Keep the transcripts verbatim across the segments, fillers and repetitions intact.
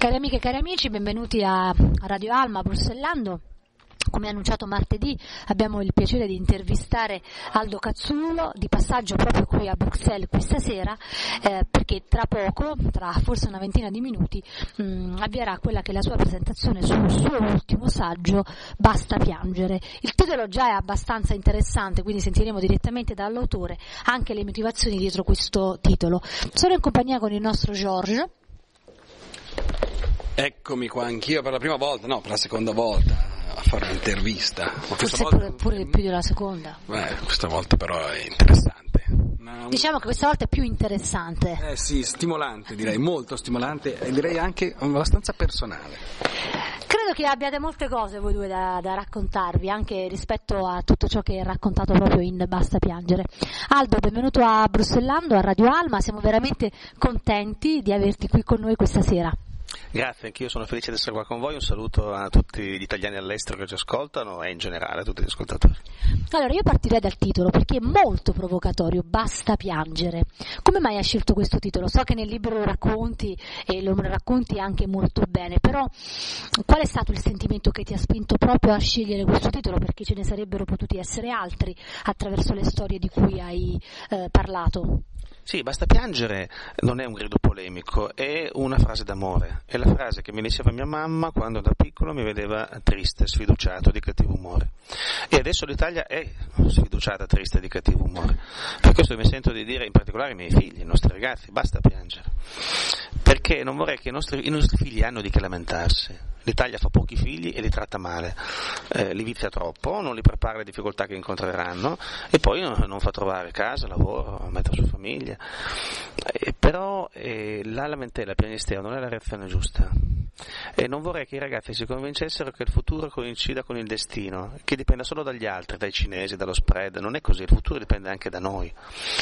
Cari amiche e cari amici, benvenuti a Radio Alma Bruxellando. Come annunciato martedì abbiamo il piacere di intervistare Aldo Cazzullo, di passaggio proprio qui a Bruxelles questa sera, eh, perché tra poco, tra forse una ventina di minuti, mh, avvierà quella che è la sua presentazione sul suo ultimo saggio, Basta piangere. Il titolo già è abbastanza interessante, quindi sentiremo direttamente dall'autore anche le motivazioni dietro questo titolo. Sono in compagnia con il nostro Georges. Eccomi qua anch'io per la prima volta, no, per la seconda volta a fare un'intervista. Forse volta... pure, pure più della seconda. Beh, questa volta però è interessante. Una... Diciamo che questa volta è più interessante. Eh sì, stimolante direi, molto stimolante e direi anche abbastanza personale. Credo che abbiate molte cose voi due da, da raccontarvi, anche rispetto a tutto ciò che è raccontato proprio in Basta piangere. Aldo, benvenuto a Bruxellando, a Radio Alma, siamo veramente contenti di averti qui con noi questa sera. Grazie, anch'io sono felice di essere qua con voi, un saluto a tutti gli italiani all'estero che ci ascoltano e in generale a tutti gli ascoltatori. Allora, io partirei dal titolo perché è molto provocatorio, Basta piangere. Come mai hai scelto questo titolo? So che nel libro lo racconti e lo racconti anche molto bene, però qual è stato il sentimento che ti ha spinto proprio a scegliere questo titolo? Perché ce ne sarebbero potuti essere altri attraverso le storie di cui hai eh, parlato. Sì, Basta piangere non è un grido polemico, è una frase d'amore, è la frase che mi diceva mia mamma quando da piccolo mi vedeva triste, sfiduciato, di cattivo umore. E adesso l'Italia è sfiduciata, triste, di cattivo umore. Per questo mi sento di dire in particolare ai miei figli, ai nostri ragazzi, basta piangere. Perché non vorrei che i nostri, i nostri figli hanno di che lamentarsi. L'Italia fa pochi figli e li tratta male, eh, li vizia troppo, non li prepara alle difficoltà che incontreranno e poi non, non fa trovare casa, lavoro, mettere su famiglia. Eh, però eh, la lamentela, il piagnisteo non è la reazione giusta. E non vorrei che i ragazzi si convincessero che il futuro coincida con il destino, che dipenda solo dagli altri, dai cinesi, dallo spread. Non è così, il futuro dipende anche da noi.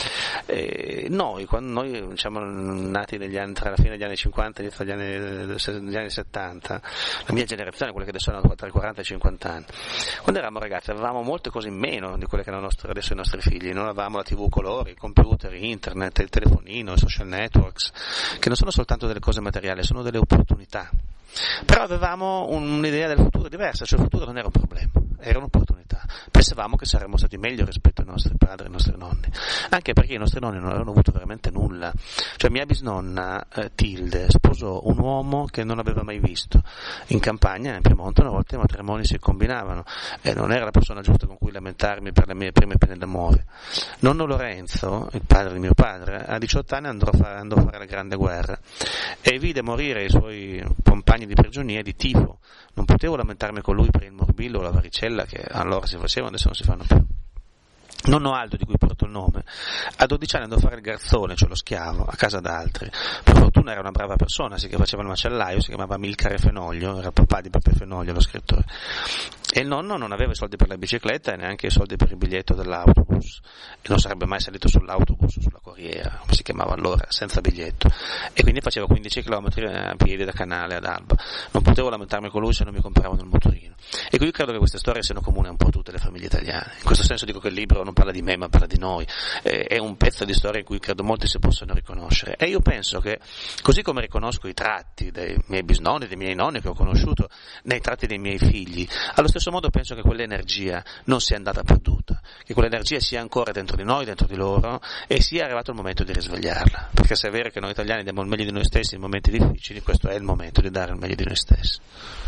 E noi, quando noi diciamo nati negli anni, tra la fine degli anni cinquanta e l'inizio degli anni, degli anni settanta, la mia generazione, quelle che adesso hanno tra i quaranta e i cinquanta anni, quando eravamo ragazzi avevamo molte cose in meno di quelle che hanno nostre, adesso i nostri figli. Non avevamo la tivù colori, i computer, internet, il telefonino, i social networks, che non sono soltanto delle cose materiali, sono delle opportunità. Però avevamo un'idea del futuro diversa, cioè il futuro non era un problema, era un'opportunità. Pensavamo che saremmo stati meglio rispetto ai nostri padri e ai nostri nonni, anche perché i nostri nonni non avevano avuto veramente nulla. Cioè mia bisnonna eh, Tilde sposò un uomo che non aveva mai visto. In campagna, in Piemonte, una volta i matrimoni si combinavano e non era la persona giusta con cui lamentarmi per le mie prime pene d'amore. Nonno Lorenzo, il padre di mio padre, a diciotto anni andò a fare, andò a fare la grande guerra e vide morire i suoi compagni di prigionia di tifo. Non potevo lamentarmi con lui per il morbillo o la varicella che allora si facevano, adesso non si fanno più. Nonno Aldo, di cui porto il nome, a dodici anni andò a fare il garzone, cioè lo schiavo, a casa d'altri. Per fortuna era una brava persona, si faceva il macellaio, si chiamava Amilcare Fenoglio, era il papà di Peppe Fenoglio, lo scrittore. E il nonno non aveva i soldi per la bicicletta e neanche i soldi per il biglietto dell'autobus, e non sarebbe mai salito sull'autobus o sulla corriera, come si chiamava allora, senza biglietto, e quindi facevo quindici chilometri a piedi da Canale ad Alba. Non potevo lamentarmi con lui se non mi compravano il motorino. E quindi credo che queste storie siano comuni a un po' tutte le famiglie italiane. In questo senso dico che il libro non parla di me ma parla di noi, eh, è un pezzo di storia in cui credo molti si possono riconoscere. E io penso che, così come riconosco i tratti dei miei bisnonni, dei miei nonni che ho conosciuto, nei tratti dei miei figli, allo stesso modo penso che quell'energia non sia andata perduta, che quell'energia sia ancora dentro di noi, dentro di loro, e sia arrivato il momento di risvegliarla, perché se è vero che noi italiani diamo il meglio di noi stessi in momenti difficili, questo è il momento di dare il meglio di noi stessi.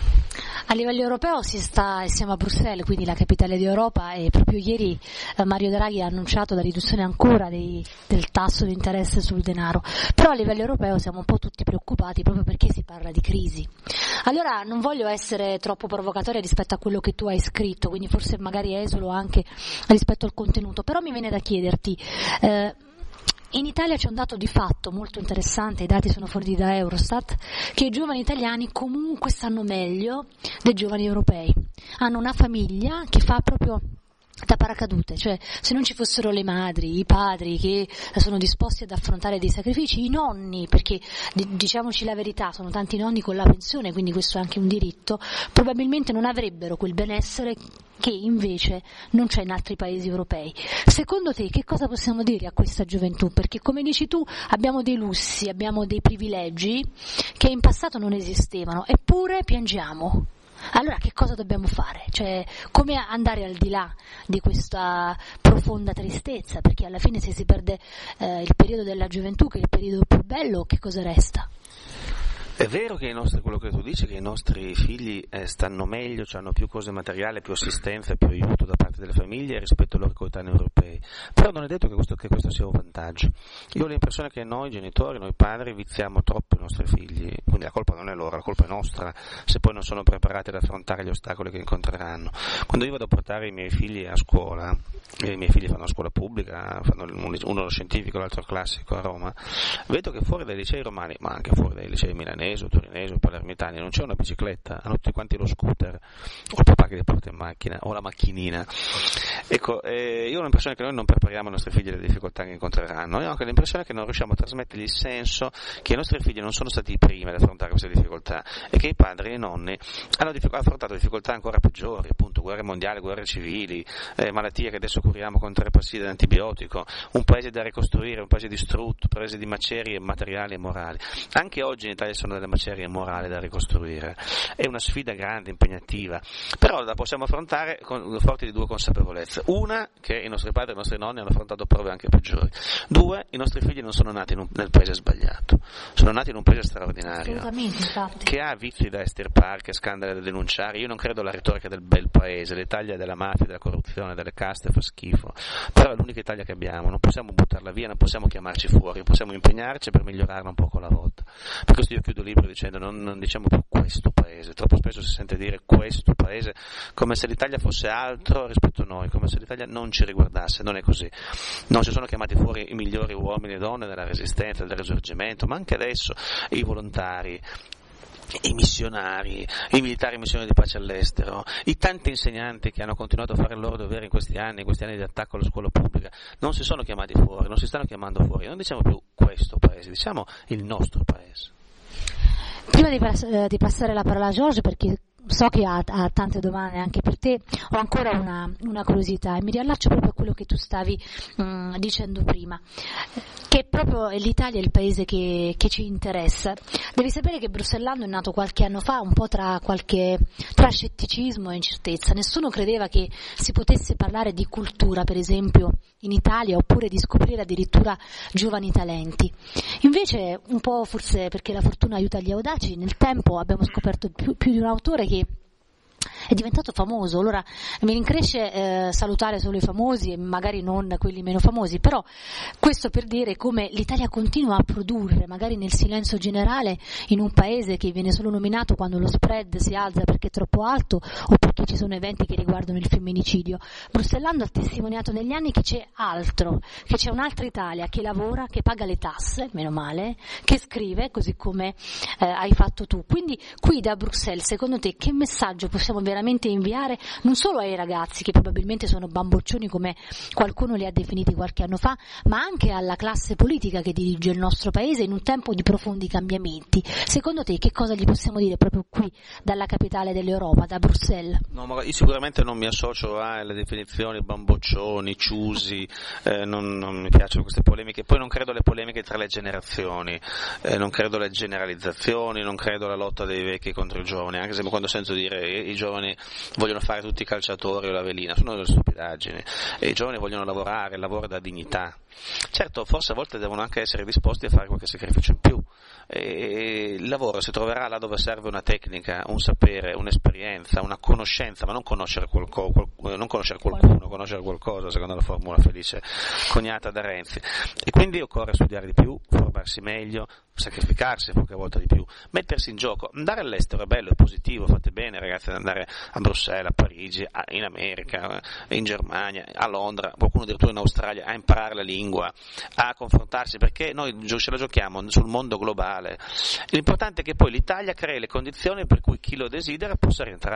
A livello europeo si sta, siamo a Bruxelles, quindi la capitale d'Europa, e proprio ieri eh, Mario Draghi ha annunciato la riduzione ancora dei, del tasso di interesse sul denaro, però a livello europeo siamo un po' tutti preoccupati proprio perché si parla di crisi. Allora non voglio essere troppo provocatoria rispetto a quello che tu hai scritto, quindi forse magari esolo anche rispetto al contenuto, però mi viene da chiederti, eh, in Italia c'è un dato di fatto molto interessante, i dati sono forniti da Eurostat, che i giovani italiani comunque stanno meglio dei giovani europei. Hanno una famiglia che fa proprio da paracadute, cioè se non ci fossero le madri, i padri che sono disposti ad affrontare dei sacrifici, i nonni, perché diciamoci la verità, sono tanti nonni con la pensione, quindi questo è anche un diritto, probabilmente non avrebbero quel benessere che invece non c'è in altri paesi europei. Secondo te che cosa possiamo dire a questa gioventù? Perché come dici tu abbiamo dei lussi, abbiamo dei privilegi che in passato non esistevano, eppure piangiamo. Allora che cosa dobbiamo fare? Cioè, come andare al di là di questa profonda tristezza? Perché alla fine se si perde eh, il periodo della gioventù, che è il periodo più bello, che cosa resta? È vero che i nostri, quello che tu dici, che i nostri figli eh, stanno meglio, cioè hanno più cose materiali, più assistenza, più aiuto da parte delle famiglie rispetto ai loro coetanei europei, però non è detto che questo, che questo sia un vantaggio. Io ho l'impressione che noi genitori, noi padri viziamo troppo i nostri figli, quindi la colpa non è loro, la colpa è nostra, se poi non sono preparati ad affrontare gli ostacoli che incontreranno. Quando io vado a portare i miei figli a scuola, e i miei figli fanno una scuola pubblica, fanno uno lo scientifico, l'altro classico a Roma, vedo che fuori dai licei romani, ma anche fuori dai licei milanesi, o torinesi o palermitani, non c'è una bicicletta, hanno tutti quanti lo scooter o il papà che li porta in macchina o la macchinina. Ecco, eh, io ho l'impressione che noi non prepariamo i nostri figli alle difficoltà che incontreranno, io ho anche l'impressione che non riusciamo a trasmettergli il senso che i nostri figli non sono stati i primi ad affrontare queste difficoltà e che i padri e i nonni hanno diffic- affrontato difficoltà ancora peggiori, appunto guerre mondiali, guerre civili, eh, malattie che adesso curiamo con tre pastiglie d'antibiotico, un paese da ricostruire, un paese distrutto, un paese di macerie materiali e morali. Anche oggi in Italia sono delle macerie morali da ricostruire, è una sfida grande, impegnativa, però la possiamo affrontare con, forti di due consapevolezze: una, che i nostri padri e i nostri nonni hanno affrontato prove anche peggiori; due, i nostri figli non sono nati in un, nel paese sbagliato, sono nati in un paese straordinario, che ha vizi da estirpare, che scandali da denunciare. Io non credo alla retorica del bel paese, l'Italia della mafia, della corruzione, delle caste fa schifo, però è l'unica Italia che abbiamo, non possiamo buttarla via, non possiamo chiamarci fuori, possiamo impegnarci per migliorarla un poco alla volta. Per questo io chiudo il libro dicendo non, non diciamo più questo paese, troppo spesso si sente dire questo paese come se l'Italia fosse altro rispetto a noi, come se l'Italia non ci riguardasse. Non è così, non si sono chiamati fuori i migliori uomini e donne della resistenza, del risorgimento, ma anche adesso i volontari, i missionari, i militari in missione di pace all'estero, i tanti insegnanti che hanno continuato a fare il loro dovere in questi anni, in questi anni di attacco alla scuola pubblica, non si sono chiamati fuori, non si stanno chiamando fuori. Non diciamo più questo paese, diciamo il nostro paese. Prima di, pass- di passare la parola a Giorgio, perché so che ha, ha tante domande anche per te, ho ancora una, una curiosità e mi riallaccio proprio a quello che tu stavi um, dicendo prima, che proprio l'Italia è il paese che, che ci interessa. Devi sapere che Bruxellando è nato qualche anno fa un po' tra, qualche, tra scetticismo e incertezza. Nessuno credeva che si potesse parlare di cultura, per esempio, in Italia, oppure di scoprire addirittura giovani talenti. Invece, un po' forse perché la fortuna aiuta gli audaci, nel tempo abbiamo scoperto più, più di un autore che è diventato famoso. Allora mi rincresce eh, salutare solo i famosi e magari non quelli meno famosi, però questo per dire come l'Italia continua a produrre, magari nel silenzio generale, in un paese che viene solo nominato quando lo spread si alza perché è troppo alto o perché ci sono eventi che riguardano il femminicidio. Bruxellando ha testimoniato negli anni che c'è altro, che c'è un'altra Italia che lavora, che paga le tasse, meno male, che scrive, così come eh, hai fatto tu. Quindi qui da Bruxelles, secondo te, che messaggio possiamo veramente inviare non solo ai ragazzi che probabilmente sono bamboccioni come qualcuno li ha definiti qualche anno fa, ma anche alla classe politica che dirige il nostro paese in un tempo di profondi cambiamenti? Secondo te che cosa gli possiamo dire proprio qui dalla capitale dell'Europa, da Bruxelles? No, ma io sicuramente non mi associo alle definizioni bamboccioni, ciusi, eh, non, non mi piacciono queste polemiche. Poi non credo alle polemiche tra le generazioni, eh, non credo alle generalizzazioni, non credo alla lotta dei vecchi contro i giovani, anche se quando sento dire eh, i giovani vogliono fare tutti i calciatori o la velina, sono delle stupidaggini, e i giovani vogliono lavorare, il lavoro da dignità. Certo, forse a volte devono anche essere disposti a fare qualche sacrificio in più, e il lavoro si troverà là dove serve una tecnica, un sapere, un'esperienza, una conoscenza, ma non conoscere, qualco, qual, non conoscere qualcuno, conoscere qualcosa, secondo la formula felice coniata da Renzi. E quindi occorre studiare di più, formarsi meglio, sacrificarsi qualche volta di più, mettersi in gioco. Andare all'estero è bello, è positivo, fate bene ragazzi ad andare a Bruxelles, a Parigi, a, in America, in Germania, a Londra, qualcuno addirittura in Australia, a imparare la lingua, a confrontarsi, perché noi ce la giochiamo sul mondo globale. L'importante è che poi l'Italia crei le condizioni per cui chi lo desidera possa rientrare.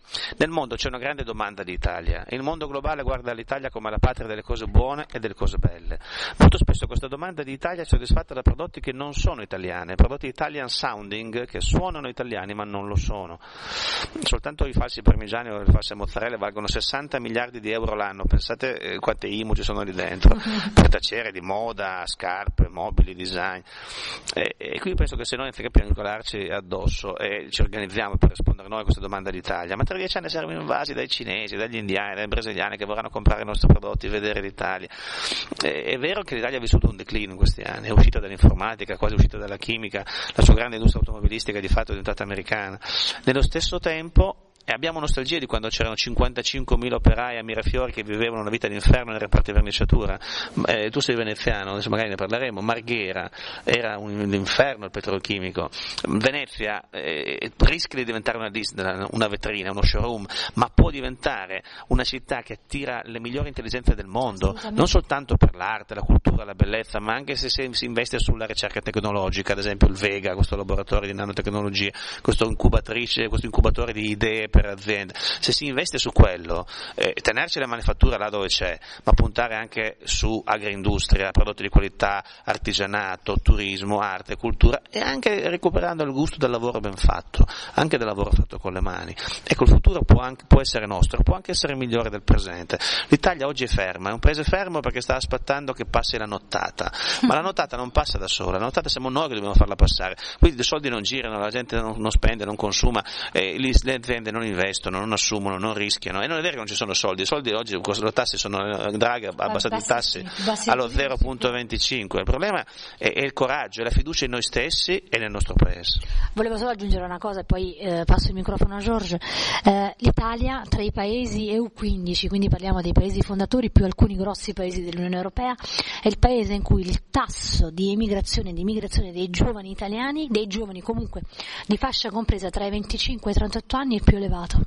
Nel mondo c'è una grande domanda di Italia, il mondo globale guarda l'Italia come la patria delle cose buone e delle cose belle. Molto spesso questa domanda di Italia è soddisfatta da prodotti che non sono italiani, prodotti Italian sounding che suonano italiani ma non lo sono. Soltanto i falsi parmigiani o le false mozzarelle valgono sessanta miliardi di euro l'anno, pensate eh, quante I M U ci sono lì dentro, per tacere di moda, scarpe, mobili, design, e, e quindi penso che se noi anziché piagnucolarci addosso e ci organizziamo per rispondere noi a questa domanda d'Italia, ma tra dieci anni saremo invasi dai cinesi, dagli indiani, dai brasiliani che vorranno comprare i nostri prodotti, vedere l'Italia. E, è vero che l'Italia ha vissuto un declino in questi anni, è uscita dall'informatica, quasi uscita dalla chimica, la sua grande industria automobilistica di fatto è diventata americana. Nello stesso tempo e abbiamo nostalgia di quando c'erano cinquantacinquemila operai a Mirafiori che vivevano una vita d'inferno nei reparti di verniciatura. Eh, tu sei veneziano, adesso magari ne parleremo. Marghera era un, un inferno il petrolchimico. Venezia eh, rischia di diventare una Disneyland, una vetrina, uno showroom, ma può diventare una città che attira le migliori intelligenze del mondo, non soltanto per l'arte, la cultura, la bellezza, ma anche se si investe sulla ricerca tecnologica, ad esempio il Vega, questo laboratorio di nanotecnologie, questo incubatrice, questo incubatore di idee per aziende. Se si investe su quello, eh, tenerci la manifattura là dove c'è, ma puntare anche su agroindustria, prodotti di qualità, artigianato, turismo, arte, cultura, e anche recuperando il gusto del lavoro ben fatto, anche del lavoro fatto con le mani. Ecco, il futuro può, anche, può essere nostro, può anche essere migliore del presente. L'Italia oggi è ferma, è un paese fermo perché sta aspettando che passi la nottata, ma la nottata non passa da sola, la nottata siamo noi che dobbiamo farla passare, quindi i soldi non girano, la gente non, non spende, non consuma, eh, le aziende non investono, non assumono, non rischiano, e non è vero che non ci sono soldi, i soldi oggi con le tasse sono, Draghi ha abbassato i tassi allo zero virgola venticinque, il problema è, è il coraggio, è la fiducia in noi stessi e nel nostro paese. Volevo solo aggiungere una cosa e poi eh, passo il microfono a Giorgio. Eh, L'Italia tra i paesi E U quindici, quindi parliamo dei paesi fondatori più alcuni grossi paesi dell'Unione Europea, è il paese in cui il tasso di emigrazione e di immigrazione dei giovani italiani, dei giovani comunque di fascia compresa tra i venticinque e i trentotto anni, è il più elevato.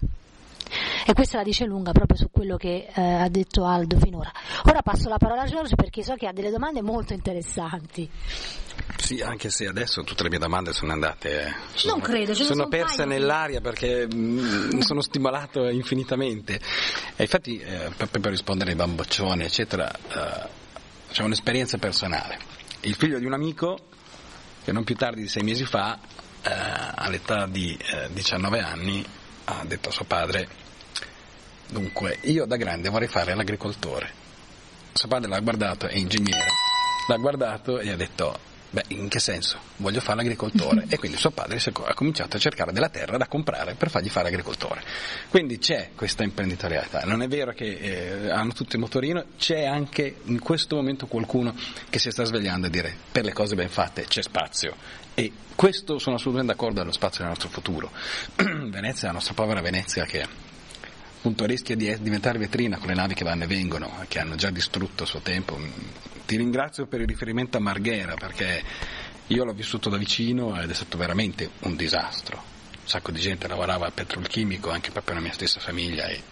E questa la dice lunga proprio su quello che eh, ha detto Aldo finora. Ora passo la parola a Giorgio perché so che ha delle domande molto interessanti. Sì, anche se adesso tutte le mie domande sono andate, sono, non credo, ce sono sono perse nell'aria perché mh, sono stimolato infinitamente. E infatti eh, proprio per rispondere ai bamboccioni eccetera, eh, c'è un'esperienza personale. Il figlio di un amico che non più tardi di sei mesi fa, eh, all'età di eh, diciannove anni, ha detto a suo padre: dunque, io da grande vorrei fare l'agricoltore. Suo padre l'ha guardato, è ingegnere, l'ha guardato e gli ha detto: beh, in che senso? Voglio fare l'agricoltore. E quindi suo padre ha cominciato a cercare della terra da comprare per fargli fare agricoltore. Quindi c'è questa imprenditorialità. Non è vero che eh, hanno tutti il motorino, c'è anche in questo momento qualcuno che si sta svegliando a dire: per le cose ben fatte c'è spazio. E questo sono assolutamente d'accordo, è lo spazio del nostro futuro. Venezia, la nostra povera Venezia, che appunto rischia di diventare vetrina con le navi che vanno e vengono, che hanno già distrutto a suo tempo. Ti ringrazio per il riferimento a Marghera, perché io l'ho vissuto da vicino ed è stato veramente un disastro. Un sacco di gente lavorava al petrolchimico, anche proprio nella mia stessa famiglia, e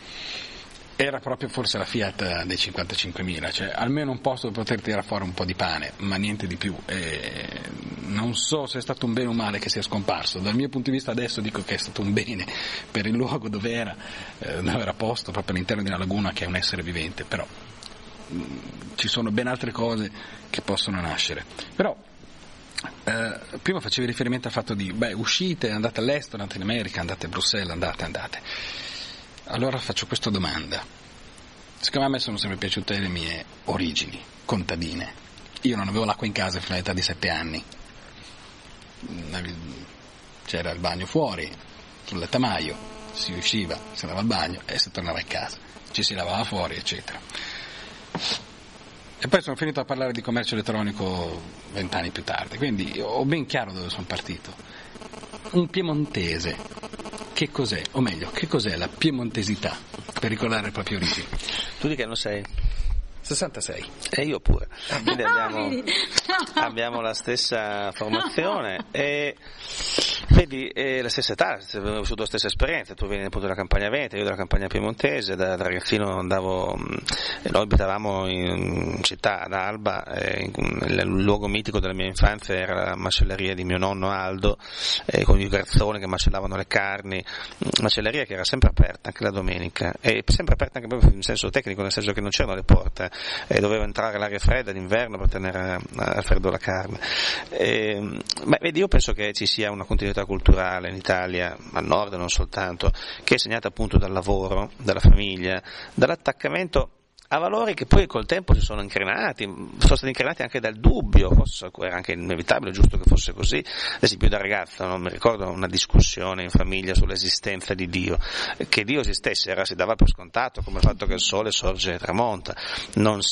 era proprio forse la Fiat dei cinquantacinquemila, cioè almeno un posto dove poter tirare fuori un po' di pane, ma niente di più. E non so se è stato un bene o un male che sia scomparso. Dal mio punto di vista adesso dico che è stato un bene per il luogo dove era, eh, dove era posto, proprio all'interno di una laguna che è un essere vivente, però mh, ci sono ben altre cose che possono nascere. Però eh, prima facevi riferimento al fatto di, beh, uscite, andate all'estero, andate in America, andate a Bruxelles, andate, andate. Allora faccio questa domanda. Siccome a me sono sempre piaciute le mie origini contadine, io non avevo l'acqua in casa fino all'età di sette anni, c'era il bagno fuori, sul lettamaio, si usciva, si andava al bagno e si tornava in casa, ci si lavava fuori, eccetera. E poi sono finito a parlare di commercio elettronico vent'anni più tardi, quindi ho ben chiaro dove sono partito. Un piemontese, che cos'è? O meglio, che cos'è la piemontesità per ricordare le proprie origini? Tu di che anno sei? sessantasei. E io pure. Quindi abbiamo, abbiamo la stessa formazione e Vedi, è la stessa età, abbiamo vissuto la stessa esperienza, tu vieni appunto dalla campagna veneta, io dalla campagna piemontese, da, da ragazzino andavo, noi abitavamo in città, ad Alba, e il luogo mitico della mia infanzia era la macelleria di mio nonno Aldo, eh, con i garzoni che macellavano le carni, macelleria che era sempre aperta anche la domenica, e sempre aperta anche proprio in senso tecnico, nel senso che non c'erano le porte, e doveva entrare l'aria fredda d'inverno per tenere al freddo la carne. E, ma vedi, io penso che ci sia una continuità culturale in Italia, al nord non soltanto, che è segnata appunto dal lavoro, dalla famiglia, dall'attaccamento a valori che poi col tempo si sono incrinati, sono stati incrinati anche dal dubbio, forse era anche inevitabile, giusto che fosse così. Ad esempio da ragazzo non mi ricordo una discussione in famiglia sull'esistenza di Dio, che Dio esistesse era, si dava per scontato, come il fatto che il sole sorge e tramonta, non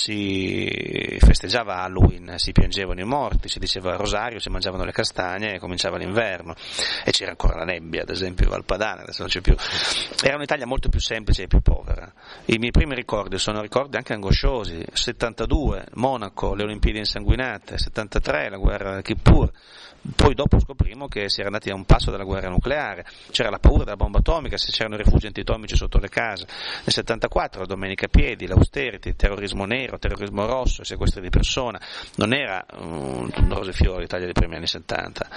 si festeggiava Halloween, si piangevano i morti, si diceva il rosario, si mangiavano le castagne e cominciava l'inverno, e c'era ancora la nebbia, ad esempio Valpadana, adesso non c'è più. Era un'Italia molto più semplice e più povera. I miei primi ricordi sono ricordi anche angosciosi, settantadue, Monaco, le Olimpiadi insanguinate, settantatré, la guerra del Kippur, poi dopo scoprimo che si era andati a un passo dalla guerra nucleare, c'era la paura della bomba atomica, se c'erano i rifugi antitomici sotto le case, nel settantaquattro la Domenica a piedi, l'austerity, il terrorismo nero, il terrorismo rosso, i sequestri di persona, non era un um, rose e fiori l'Italia dei primi anni settanta.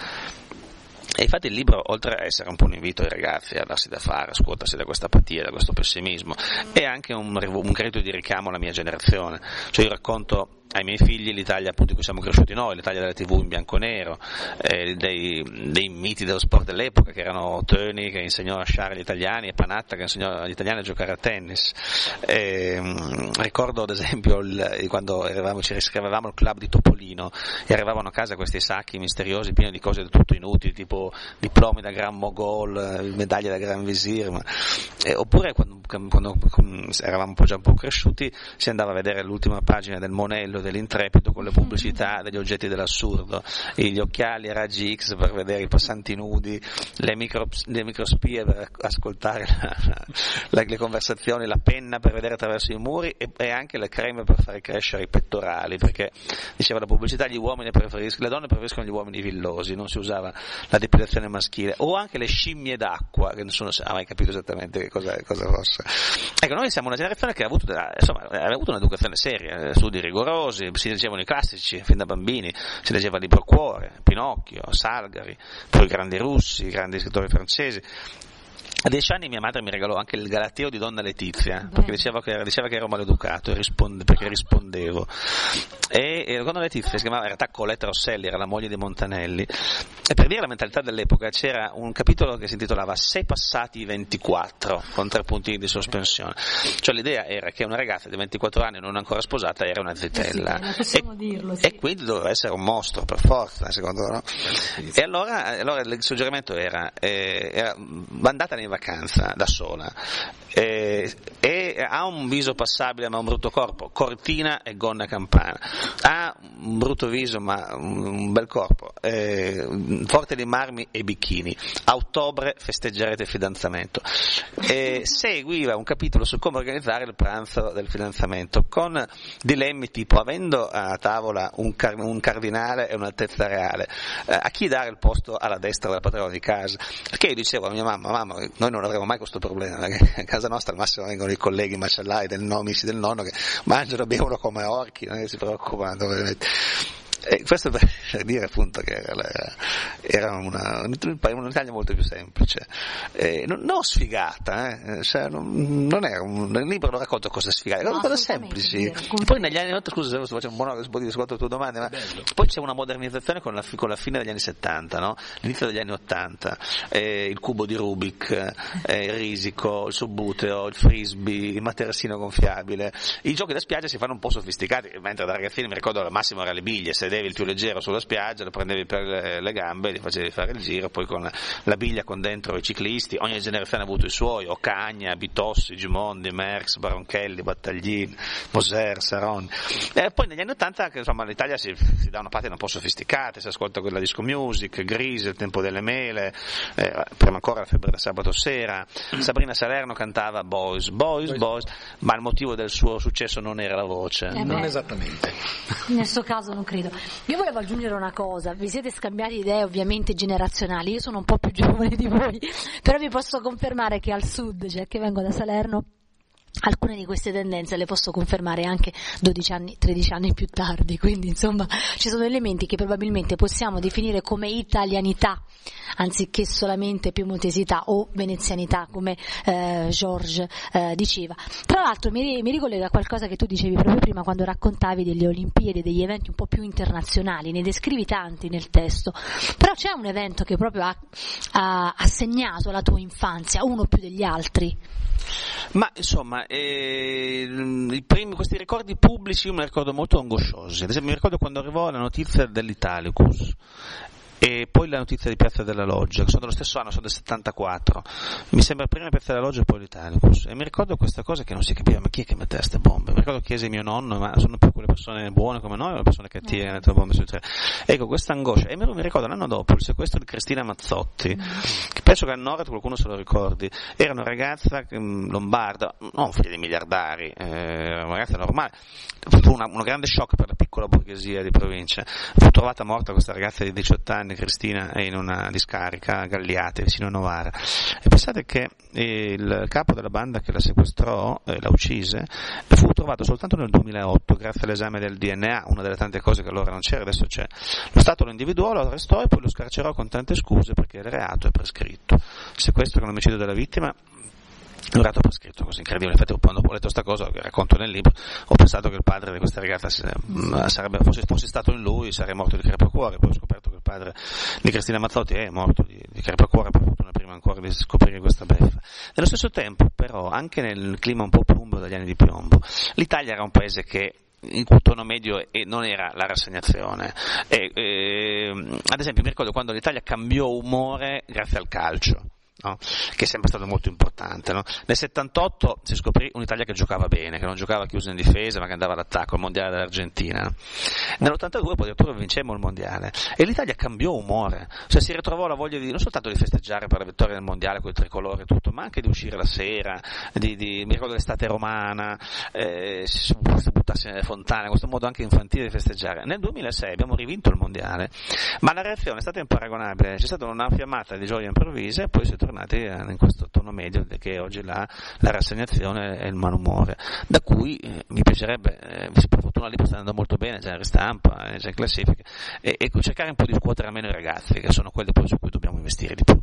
E infatti il libro, oltre a essere un po' un invito ai ragazzi a darsi da fare, a scuotersi da questa apatia, da questo pessimismo, è anche un, un credito di richiamo alla mia generazione. Cioè io racconto ai miei figli l'Italia appunto in cui siamo cresciuti noi, l'Italia della tivù in bianco e nero, eh, dei, dei miti dello sport dell'epoca che erano Toni che insegnò a sciare agli italiani e Panatta che insegnò agli italiani a giocare a tennis. Eh, ricordo ad esempio il, quando eravamo, ci iscrivevamo al club di Topolino e arrivavano a casa questi sacchi misteriosi pieni di cose del tutto inutili, tipo diplomi da Gran Mogol, medaglie da Gran Visir, ma, eh, oppure quando, quando, quando eravamo un po' già un po' cresciuti si andava a vedere l'ultima pagina del Monello, dell'Intrepido, con le pubblicità degli oggetti dell'assurdo, gli occhiali a raggi X per vedere i passanti nudi, le, micro, le microspie per ascoltare la, la, le conversazioni, la penna per vedere attraverso i muri e, e anche le creme per fare crescere i pettorali, perché diceva la pubblicità gli uomini preferiscono, le donne preferiscono gli uomini villosi, non si usava la depilazione maschile, o anche le scimmie d'acqua che nessuno ha mai capito esattamente che cosa, cosa fosse. Ecco, noi siamo una generazione che ha avuto, della, insomma, aveva avuto un'educazione seria, studi rigorosi, si leggevano i classici fin da bambini, si leggeva il libro Cuore, Pinocchio, Salgari, poi i grandi russi, i grandi scrittori francesi. A dieci anni mia madre mi regalò anche il Galateo di Donna Letizia, perché diceva che, era, diceva che ero maleducato e risponde, perché rispondevo. E, e Donna Letizia si chiamava in realtà Coletta Rosselli, era la moglie di Montanelli. E per dire la mentalità dell'epoca c'era un capitolo che si intitolava Se passati i ventiquattro, con tre puntini di sospensione. Cioè l'idea era che una ragazza di ventiquattro anni non ancora sposata era una zitella. Sì, sì, e, dirlo, sì. e quindi doveva essere un mostro per forza, secondo loro. E allora, allora il suggerimento era, eh, era mandata in vacanza da sola, eh, e ha un viso passabile ma un brutto corpo, cortina e gonna campana, ha un brutto viso ma un bel corpo, eh, forte di marmi e bikini, a ottobre festeggerete il fidanzamento. Eh, seguiva un capitolo su come organizzare il pranzo del fidanzamento con dilemmi tipo, avendo a tavola un, car- un cardinale e un'altezza reale, eh, a chi dare il posto alla destra della padrona di casa, perché io dicevo a mia mamma, mamma noi non avremo mai questo problema, perché a casa nostra al massimo vengono i colleghi macellai del no, amici del nonno che mangiano e bevono come orchi, non è che si preoccupano. E questo per dire appunto che era, era una, un'Italia molto più semplice, eh, non, non sfigata, eh, cioè non, non era un, un libro non racconta cose sfigate, erano no, cose semplici. Poi negli anni ottanta, scusa se faccio un buon rispondo alle tue domande, ma bello. Poi c'è una modernizzazione con la, con la fine degli anni settanta, no? L'inizio degli anni ottanta, eh, il cubo di Rubik, eh, il risico, il subbuteo, il frisbee, il materassino gonfiabile, i giochi da spiaggia si fanno un po' sofisticati, mentre da ragazzini mi ricordo al massimo era le biglie, se il più leggero sulla spiaggia, lo prendevi per le, le gambe e li facevi fare il giro, poi con la, la biglia con dentro i ciclisti, ogni generazione ha avuto i suoi, Occagna, Bitossi, Gimondi, Merckx, Baronchelli, Battaglini, Moser, Saron. E poi negli anni ottanta che insomma l'Italia si, si dà una parte un po' sofisticata, si ascolta quella disco music, Grise, Il tempo delle mele, eh, prima ancora La febbre da sabato sera, Sabrina Salerno cantava Boys, Boys, Boys, Boys, ma il motivo del suo successo non era la voce. Eh non esattamente. Nel suo caso non credo. Io volevo aggiungere una cosa, vi siete scambiati idee ovviamente generazionali, io sono un po' più giovane di voi, però vi posso confermare che al sud, cioè che vengo da Salerno, alcune di queste tendenze le posso confermare anche dodici anni, tredici anni più tardi, quindi insomma ci sono elementi che probabilmente possiamo definire come italianità anziché solamente piemontesità o venezianità come eh, George eh, diceva. Tra l'altro mi, mi ricollega a qualcosa che tu dicevi proprio prima quando raccontavi delle Olimpiadi, degli eventi un po' più internazionali, ne descrivi tanti nel testo, però c'è un evento che proprio ha, ha, ha segnato la tua infanzia, uno più degli altri? Ma insomma, eh, i primi, questi ricordi pubblici io me li ricordo molto angosciosi. Ad esempio mi ricordo quando arrivò la notizia dell'Italicus e poi la notizia di Piazza della Loggia, che sono dello stesso anno, sono del settantaquattro, mi sembra prima Piazza della Loggia e poi l'Italicus, e mi ricordo questa cosa che non si capiva, ma chi è che mette queste bombe? Mi ricordo che chiese mio nonno, ma sono più quelle persone buone come noi o le persone cattive che mettono bombe sui treni? Ecco, questa angoscia, e mi ricordo l'anno dopo il sequestro di Cristina Mazzotti, che penso che al nord qualcuno se lo ricordi, era una ragazza lombarda, non figlia di miliardari, eh, una ragazza normale, fu una, un grande shock per la piccola borghesia di provincia, fu trovata morta questa ragazza di diciotto anni, Cristina, in una discarica a Galliate vicino a Novara, e pensate che il capo della banda che la sequestrò e la uccise fu trovato soltanto nel duemilaotto grazie all'esame del D N A, una delle tante cose che allora non c'era, adesso c'è. Lo Stato lo individuò, lo arrestò e poi lo scarcerò con tante scuse perché il reato è prescritto. Il sequestro con l'omicidio della vittima è un reato prescritto, così incredibile. Infatti quando ho letto questa cosa, che racconto nel libro, ho pensato che il padre di questa ragazza sarebbe, fosse, fosse stato in lui, sarebbe morto di crepacuore. Poi ho scoperto che il padre di Cristina Mazzotti è morto di, di crepacuore, per fortuna prima ancora di scoprire questa beffa. Nello stesso tempo però, anche nel clima un po' plumbeo dagli anni di piombo, l'Italia era un paese che in cui il tono medio e non era la rassegnazione. E, e, ad esempio mi ricordo quando l'Italia cambiò umore grazie al calcio, no? Che è sempre stato molto importante, no? Nel settantotto si scoprì un'Italia che giocava bene, che non giocava chiusa in difesa ma che andava all'attacco, il mondiale dell'Argentina, no? Nell'ottantadue poi addirittura vincemmo il mondiale e l'Italia cambiò umore, cioè si ritrovò la voglia di non soltanto di festeggiare per la vittoria del mondiale con il tricolore e tutto, ma anche di uscire la sera, di, di, mi ricordo l'estate romana, eh, si, si buttarsi nelle fontane, questo modo anche infantile di festeggiare. Nel duemilasei abbiamo rivinto il mondiale, ma la reazione è stata imparagonabile, c'è stata una fiammata di gioia improvvisa e poi si è tornati in questo tono medio che oggi la, la rassegnazione e il malumore, da cui eh, mi piacerebbe, eh, per fortuna lì sta andando molto bene, già in ristampa, eh, già in classifiche, e, e cercare un po' di scuotere almeno i ragazzi, che sono quelli poi su cui dobbiamo investire di più.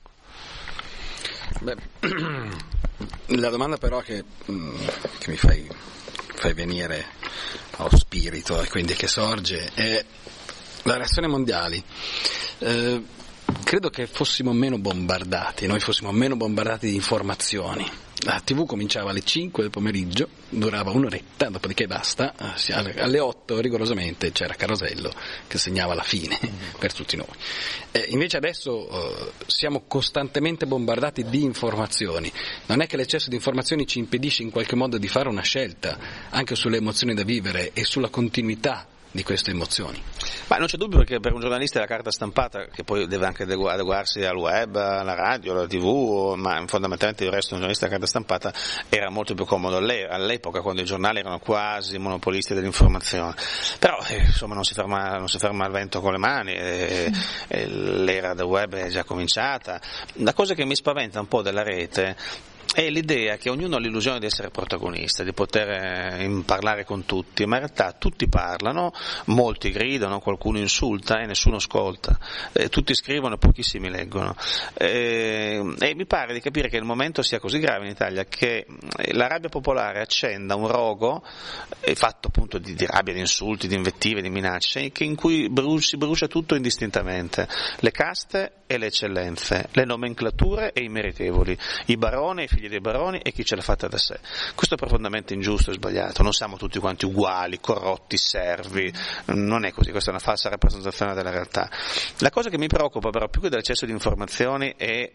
Beh, la domanda però che, che mi fai, fai venire allo spirito e quindi che sorge è la reazione mondiali. Eh, credo che fossimo meno bombardati, noi fossimo meno bombardati di informazioni. La tivù cominciava alle cinque del pomeriggio, durava un'oretta, dopodiché basta, alle otto rigorosamente c'era Carosello che segnava la fine per tutti noi. E invece adesso eh, siamo costantemente bombardati di informazioni, non è che l'eccesso di informazioni ci impedisce in qualche modo di fare una scelta anche sulle emozioni da vivere e sulla continuità di queste emozioni. Ma non c'è dubbio, perché per un giornalista la carta stampata, che poi deve anche adeguarsi al web, alla radio, alla tivù, ma fondamentalmente il resto di un giornalista la carta stampata era molto più comodo all'epoca, quando i giornali erano quasi monopolisti dell'informazione. Però eh, insomma non si ferma, non si ferma il vento con le mani, eh, eh, l'era del web è già cominciata. La cosa che mi spaventa un po' della rete è l'idea che ognuno ha l'illusione di essere protagonista, di poter eh, parlare con tutti, ma in realtà tutti parlano, molti gridano, qualcuno insulta e nessuno ascolta, eh, tutti scrivono e pochissimi leggono, eh, e mi pare di capire che il momento sia così grave in Italia che la rabbia popolare accenda un rogo eh, fatto appunto di, di rabbia, di insulti, di invettive, di minacce, che in cui bruci, si brucia tutto indistintamente, le caste e le eccellenze, le nomenclature e i meritevoli, i baroni e i figli dei baroni e chi ce l'ha fatta da sé. Questo è profondamente ingiusto e sbagliato, non siamo tutti quanti uguali, corrotti, servi, non è così, questa è una falsa rappresentazione della realtà. La cosa che mi preoccupa però più che dell'eccesso di informazioni è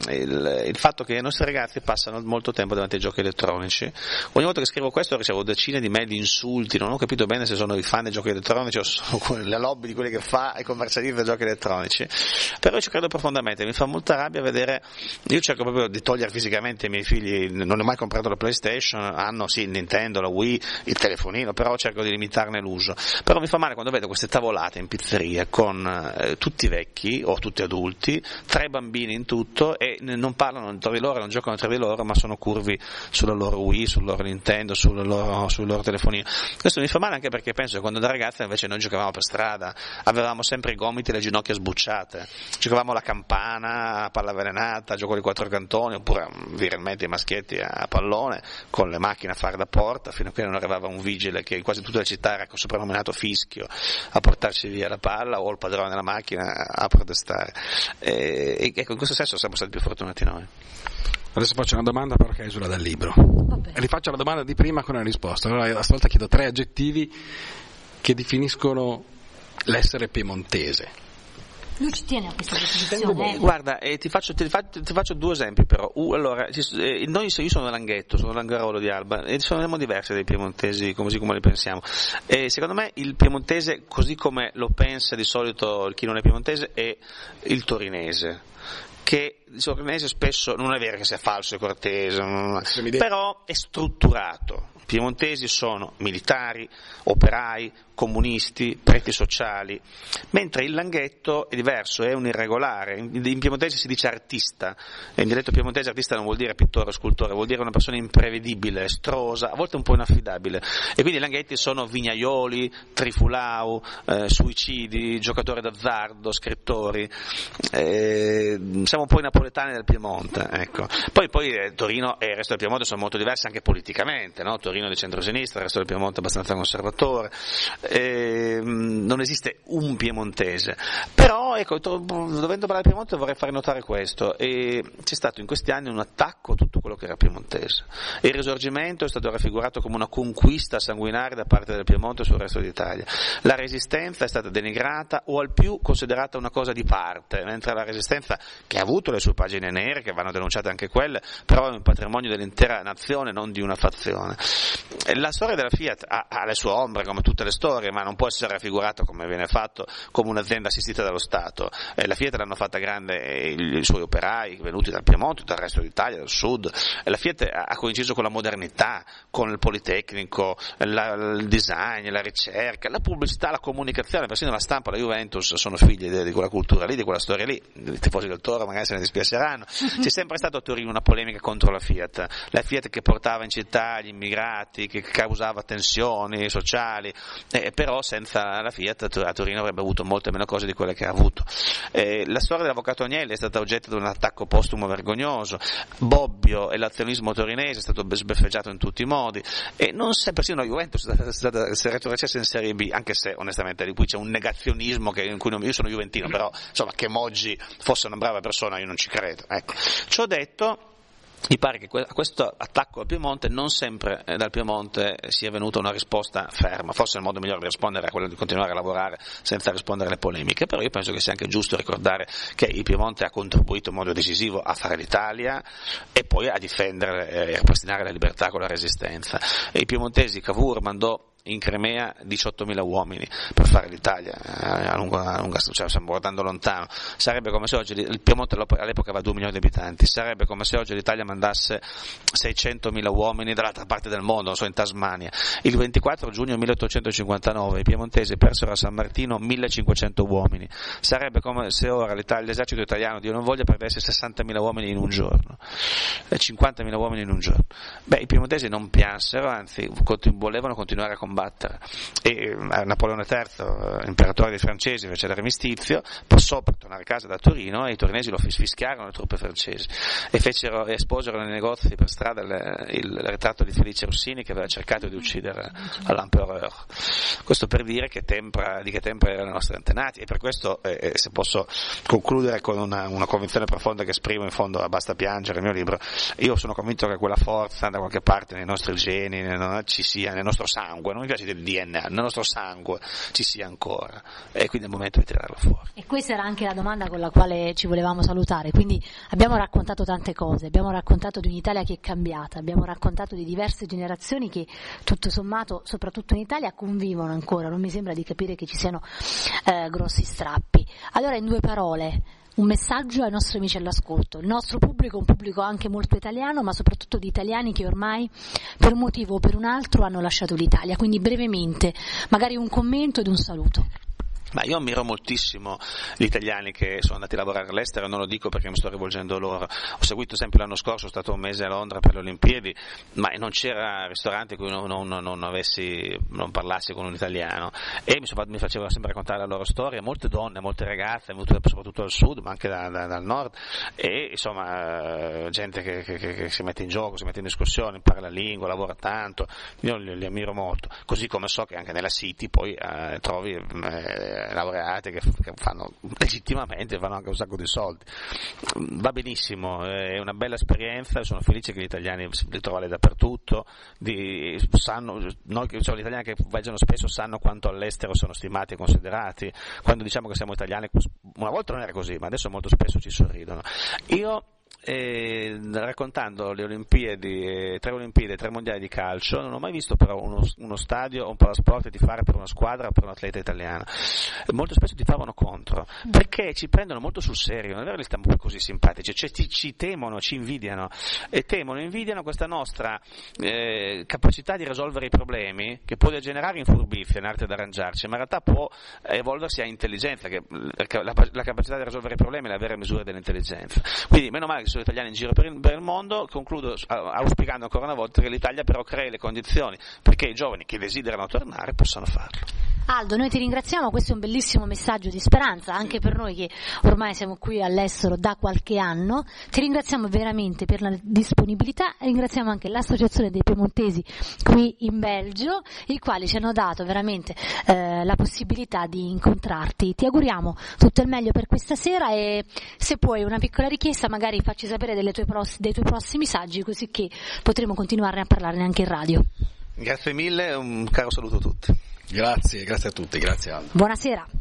il, il fatto che i nostri ragazzi passano molto tempo davanti ai giochi elettronici. Ogni volta che scrivo questo ricevo decine di mail di insulti, non ho capito bene se sono i fan dei giochi elettronici o sono la lobby di quelli che fa e commercializza i giochi elettronici, però io ci credo profondamente, mi fa molta rabbia vedere, io cerco proprio di togliere fisicamente i miei figli, non ho mai comprato la PlayStation, hanno sì il Nintendo, la Wii, il telefonino, però cerco di limitarne l'uso, però mi fa male quando vedo queste tavolate in pizzeria con eh, tutti vecchi o tutti adulti, tre bambini in tutto e non parlano tra di loro, non giocano tra di loro, ma sono curvi sulla loro Wii, sul loro Nintendo, sul loro, sul loro telefonino. Questo mi fa male anche perché penso che quando da ragazza invece noi giocavamo per strada, avevamo sempre i gomiti e le ginocchia sbucciate, giocavamo alla campana, a palla avvelenata, a gioco di quattro cantoni, oppure viralmente i maschietti a pallone, con le macchine a fare da porta, fino a che non arrivava un vigile che in quasi tutta la città era soprannominato Fischio, a portarci via la palla, o il padrone della macchina a protestare. E, e ecco, in questo senso siamo stati più fortunati noi. Adesso faccio una domanda però che esula dal libro. Vabbè. E rifaccio la domanda di prima con una risposta. Allora, stavolta chiedo tre aggettivi che definiscono l'essere piemontese. Lui ci tiene a questa definizione. Guarda, eh, ti, faccio, ti, faccio, ti faccio due esempi però. Uh, allora, eh, noi, io sono da Langhetto, sono da Langarolo di Alba e sono diversi dai piemontesi così come li pensiamo. E secondo me il piemontese, così come lo pensa di solito chi non è piemontese, è il torinese. Che il torinese spesso non è vero che sia falso e cortese, però è strutturato. I piemontesi sono militari, operai, comunisti, preti sociali, mentre il Langhetto è diverso, è un irregolare. In piemontese si dice artista, e in dialetto piemontese artista non vuol dire pittore o scultore, vuol dire una persona imprevedibile, estrosa, a volte un po' inaffidabile, e quindi i Langhetti sono vignaioli, trifulau, eh, suicidi, giocatori d'azzardo, scrittori, eh, siamo un po' i napoletani del Piemonte, ecco. Poi, poi eh, Torino e il resto del Piemonte sono molto diversi anche politicamente, no? Torino di centrosinistra, il resto del Piemonte è abbastanza conservatore. Eh, non esiste un piemontese, però ecco, to, dovendo parlare del Piemonte vorrei fare notare questo, e c'è stato in questi anni un attacco a tutto quello che era piemontese. Il Risorgimento è stato raffigurato come una conquista sanguinaria da parte del Piemonte sul resto d'Italia, la Resistenza è stata denigrata o al più considerata una cosa di parte, mentre la Resistenza, che ha avuto le sue pagine nere, che vanno denunciate anche quelle, però è un patrimonio dell'intera nazione, non di una fazione. La storia della Fiat ha, ha le sue ombre come tutte le storie, ma non può essere raffigurato, come viene fatto, come un'azienda assistita dallo Stato. Eh, la Fiat l'hanno fatta grande i, i suoi operai venuti dal Piemonte, dal resto d'Italia, dal sud. Eh, la Fiat ha, ha coinciso con la modernità, con il Politecnico, la, il design, la ricerca, la pubblicità, la comunicazione, persino la stampa, la Juventus sono figli di, di quella cultura lì, di quella storia lì. I tifosi del Toro magari se ne dispiaceranno. C'è sempre stata a Torino una polemica contro la Fiat, la Fiat che portava in città gli immigrati, che causava tensioni sociali, eh, però senza la Fiat a Torino avrebbe avuto molte meno cose di quelle che ha avuto. Eh, la storia dell'avvocato Agnelli è stata oggetto di un attacco postumo vergognoso, Bobbio e l'azionismo torinese è stato sbeffeggiato in tutti i modi, e non sempre, persino la Juventus è stata retrocessa in Serie B, anche se onestamente di qui c'è un negazionismo che, in cui non, io sono juventino, però insomma che Moggi fosse una brava persona io non ci credo. Ecco. Ciò detto, mi pare che a questo attacco al Piemonte non sempre dal Piemonte sia venuta una risposta ferma, forse il modo migliore di rispondere è quello di continuare a lavorare senza rispondere alle polemiche, però io penso che sia anche giusto ricordare che il Piemonte ha contribuito in modo decisivo a fare l'Italia e poi a difendere e a ripristinare la libertà con la resistenza. E i piemontesi, Cavour mandò in Crimea diciottomila uomini per fare l'Italia, a lunga, a lunga, cioè stiamo guardando lontano. Sarebbe come se oggi il Piemonte all'epoca aveva due milioni di abitanti, sarebbe come se oggi l'Italia mandasse seicentomila uomini dall'altra parte del mondo, non so, in Tasmania. Il ventiquattro giugno milleottocentocinquantanove i piemontesi persero a San Martino millecinquecento uomini, sarebbe come se ora l'esercito italiano, Dio non voglia, perdesse sessantamila uomini in un giorno, cinquantamila uomini in un giorno. Beh, i piemontesi non piansero, anzi volevano continuare a combattere, e Napoleone terzo, imperatore dei francesi, fece l'armistizio, passò per tornare a casa da Torino e i torinesi lo fischiarono le truppe francesi e fecero e esposero nei negozi per strada il, il ritratto di Felice Rossini che aveva cercato di uccidere l'Empereur. Questo per dire che tempra, di che tempra erano i nostri antenati, e per questo, eh, se posso concludere con una, una convinzione profonda che esprimo in fondo a Basta piangere, il mio libro, io sono convinto che quella forza da qualche parte nei nostri geni, nel, ci sia nel nostro sangue, non mi piace dire D N A, nel nostro sangue ci sia ancora, e quindi è il momento di tirarlo fuori. E questa era anche la domanda con la quale ci volevamo salutare, quindi abbiamo raccontato tante cose, abbiamo raccontato di un'Italia che è cambiata, abbiamo raccontato di diverse generazioni che tutto sommato, soprattutto in Italia, convivono ancora, non mi sembra di capire che ci siano eh, grossi strappi. Allora, in due parole, un messaggio ai nostri amici all'ascolto. Il nostro pubblico è un pubblico anche molto italiano, ma soprattutto di italiani che ormai per un motivo o per un altro hanno lasciato l'Italia, quindi brevemente magari un commento ed un saluto. Ma io ammiro moltissimo gli italiani che sono andati a lavorare all'estero, non lo dico perché mi sto rivolgendo a loro. Ho seguito sempre l'anno scorso, sono stato un mese a Londra per le Olimpiadi, ma non c'era ristorante in cui non, non, non avessi, non parlassi con un italiano, e mi, mi facevano sempre raccontare la loro storia, molte donne, molte ragazze, soprattutto dal sud, ma anche da, da, dal nord, e insomma gente che, che, che si mette in gioco, si mette in discussione, impara la lingua, lavora tanto. Io li, li ammiro molto, così come so che anche nella City poi eh, trovi eh, laureate che, che fanno legittimamente, fanno anche un sacco di soldi. Va benissimo, è una bella esperienza, sono felice che gli italiani li trovano dappertutto, di, sanno, noi cioè, gli italiani che viaggiano spesso sanno quanto all'estero sono stimati e considerati. Quando diciamo che siamo italiani, una volta non era così, ma adesso molto spesso ci sorridono. Io E raccontando le Olimpiadi, eh, tre Olimpiadi e tre mondiali di calcio, non ho mai visto però uno, uno stadio o un palasport tifare per una squadra o per un atleta italiano. Molto spesso tifavano contro, perché ci prendono molto sul serio, non è vero che stiamo così simpatici, cioè ci, ci temono, ci invidiano, e temono, invidiano questa nostra eh, capacità di risolvere i problemi, che può degenerare in furbizia, in arte da arrangiarci, ma in realtà può evolversi a intelligenza, che la, la capacità di risolvere i problemi è la vera misura dell'intelligenza. Quindi meno male che sono italiani in giro per il, per il mondo. Concludo auspicando ancora una volta che l'Italia però crei le condizioni perché i giovani che desiderano tornare possano farlo. Aldo, noi ti ringraziamo, questo è un bellissimo messaggio di speranza anche per noi che ormai siamo qui all'estero da qualche anno. Ti ringraziamo veramente per la disponibilità, ringraziamo anche l'Associazione dei Piemontesi qui in Belgio, i quali ci hanno dato veramente eh, la possibilità di incontrarti. Ti auguriamo tutto il meglio per questa sera, e se puoi una piccola richiesta, magari facci sapere delle tue pross- dei tuoi prossimi saggi, così che potremo continuare a parlarne anche in radio. Grazie mille e un caro saluto a tutti. Grazie, grazie a tutti, grazie Aldo. Buonasera.